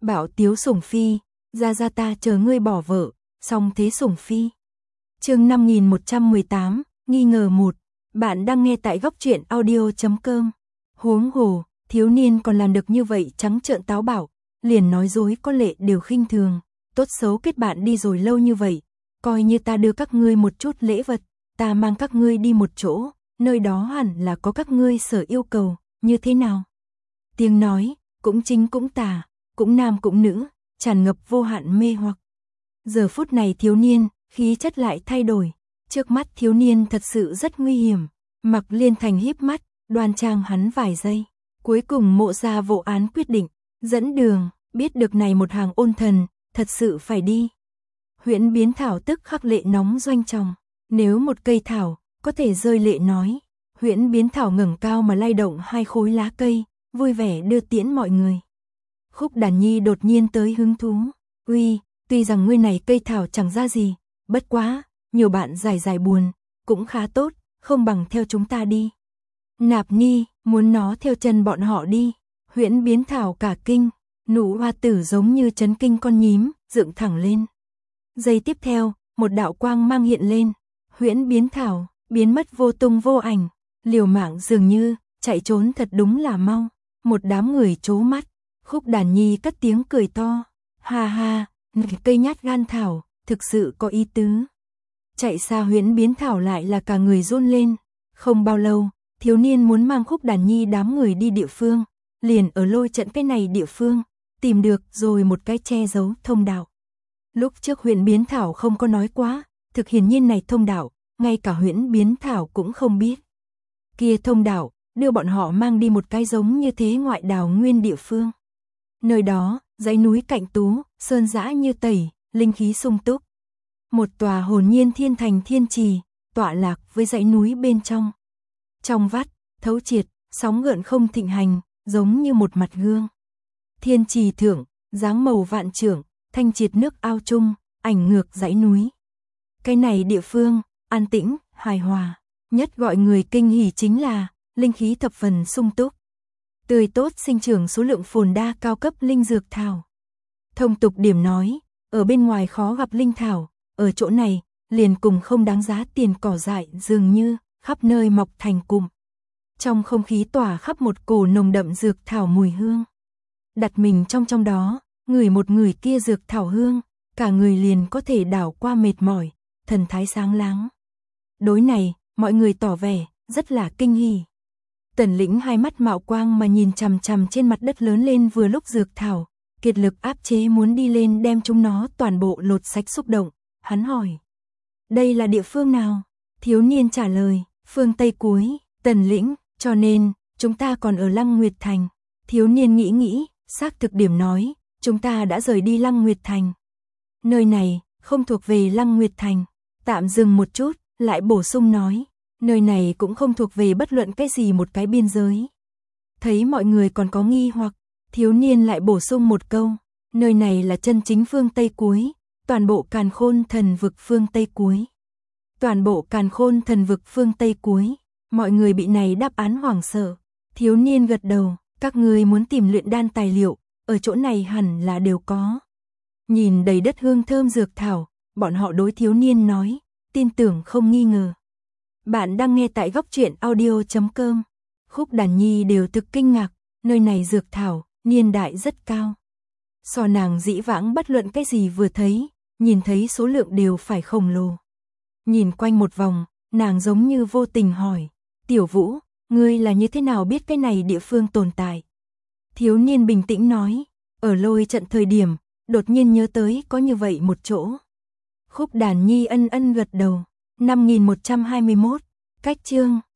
Bảo Tiếu Sủng Phi, ra ta chờ ngươi bỏ vợ, song thế Sủng Phi. Chương 5118, nghi ngờ 1. Bạn đang nghe tại góc truyện audio.com. Huống hồ, thiếu niên còn làm được như vậy trắng trợn táo bạo, liền nói dối có lệ đều khinh thường, tốt xấu kết bạn đi rồi lâu như vậy, coi như ta đưa các ngươi một chút lễ vật, ta mang các ngươi đi một chỗ, nơi đó hẳn là có các ngươi sở yêu cầu, như thế nào? Tiếng nói, cũng chính cũng tà, cũng nam cũng nữ, tràn ngập vô hạn mê hoặc. Giờ phút này thiếu niên, khí chất lại thay đổi, trước mắt thiếu niên thật sự rất nguy hiểm. Mặc Liên Thành híp mắt, đoan trang hắn vài giây, cuối cùng Mộ Gia vô án quyết định, dẫn đường, biết được này một hàng ôn thần, thật sự phải đi. Huyễn Biến Thảo tức khắc lệ nóng doanh tròng, nếu một cây thảo có thể rơi lệ nói. Huyễn Biến Thảo ngẩng cao mà lay động hai khối lá cây, vui vẻ đưa tiễn mọi người. Khúc Đàn Nhi đột nhiên tới hứng thú, uy, tuy rằng ngươi này cây thảo chẳng ra gì, bất quá, nhiều bạn dài buồn, cũng khá tốt, không bằng theo chúng ta đi. Nạp Ni, muốn nó theo chân bọn họ đi. Huyễn Biến Thảo cả kinh, nụ hoa tử giống như chấn kinh con nhím, dựng thẳng lên. Giây tiếp theo, một đạo quang mang hiện lên, Huyễn Biến Thảo biến mất vô tung vô ảnh, liều mạng dường như chạy trốn thật đúng là mau. Một đám người trố mắt, Khúc Đàn Nhi cất tiếng cười to, ha ha, cây nhát gan thảo, thực sự có ý tứ. Chạy xa Huyễn Biến Thảo lại là cả người run lên, không bao lâu, thiếu niên muốn mang Khúc Đàn Nhi đám người đi địa phương, liền ở lôi trận cái này địa phương, tìm được rồi một cái che giấu thông đạo. Lúc trước Huyễn Biến Thảo không có nói quá, thực hiển nhiên này thông đạo, ngay cả Huyễn Biến Thảo cũng không biết. Kia thông đạo, đưa bọn họ mang đi một cái giống như thế ngoại đào nguyên địa phương. Nơi đó, dãy núi cạnh tú, sơn dã như tẩy, linh khí sung túc. Một tòa hồn nhiên thiên thành thiên trì, tọa lạc với dãy núi bên trong. Trong vắt, thấu triệt, sóng gợn không thịnh hành, giống như một mặt gương. Thiên trì thượng, dáng màu vạn trượng, thanh triệt nước ao chung, ảnh ngược dãy núi. Cái này địa phương, an tĩnh, hài hòa, nhất gọi người kinh hỉ chính là linh khí thập phần sung túc. Tươi tốt sinh trưởng số lượng phồn đa cao cấp linh dược thảo. Thông tục điểm nói, ở bên ngoài khó gặp linh thảo, ở chỗ này, liền cùng không đáng giá tiền cỏ dại dường như, khắp nơi mọc thành cụm. Trong không khí tỏa khắp một cổ nồng đậm dược thảo mùi hương. Đặt mình trong đó, ngửi một người kia dược thảo hương, cả người liền có thể đảo qua mệt mỏi, thần thái sáng láng. Đối này, mọi người tỏ vẻ, rất là kinh hỉ. Tần Lĩnh hai mắt mạo quang mà nhìn chằm chằm trên mặt đất lớn lên vừa lúc dược thảo, kiệt lực áp chế muốn đi lên đem chúng nó toàn bộ lột sạch xúc động, hắn hỏi. Đây là địa phương nào? Thiếu niên trả lời, phương Tây cuối, Tần Lĩnh, cho nên, chúng ta còn ở Lăng Nguyệt Thành. Thiếu niên nghĩ, xác thực điểm nói, chúng ta đã rời đi Lăng Nguyệt Thành. Nơi này, không thuộc về Lăng Nguyệt Thành. Tạm dừng một chút, lại bổ sung nói. Nơi này cũng không thuộc về bất luận cái gì một cái biên giới. Thấy mọi người còn có nghi hoặc, thiếu niên lại bổ sung một câu, nơi này là chân chính phương Tây cuối, toàn bộ Càn Khôn Thần Vực phương Tây cuối. Toàn bộ Càn Khôn Thần Vực phương Tây cuối, mọi người bị này đáp án hoảng sợ. Thiếu niên gật đầu, các ngươi muốn tìm luyện đan tài liệu, ở chỗ này hẳn là đều có. Nhìn đầy đất hương thơm dược thảo, bọn họ đối thiếu niên nói, tin tưởng không nghi ngờ. Bạn đang nghe tại góc truyện audio.com. Khúc Đàn Nhi đều thực kinh ngạc, nơi này dược thảo, niên đại rất cao. So nàng dĩ vãng bất luận cái gì vừa thấy, nhìn thấy số lượng đều phải khổng lồ. Nhìn quanh một vòng, nàng giống như vô tình hỏi, Tiểu Vũ, ngươi là như thế nào biết cái này địa phương tồn tại? Thiếu niên bình tĩnh nói, ở lôi trận thời điểm, đột nhiên nhớ tới có như vậy một chỗ. Khúc Đàn Nhi ân gật đầu. 5121, cách chương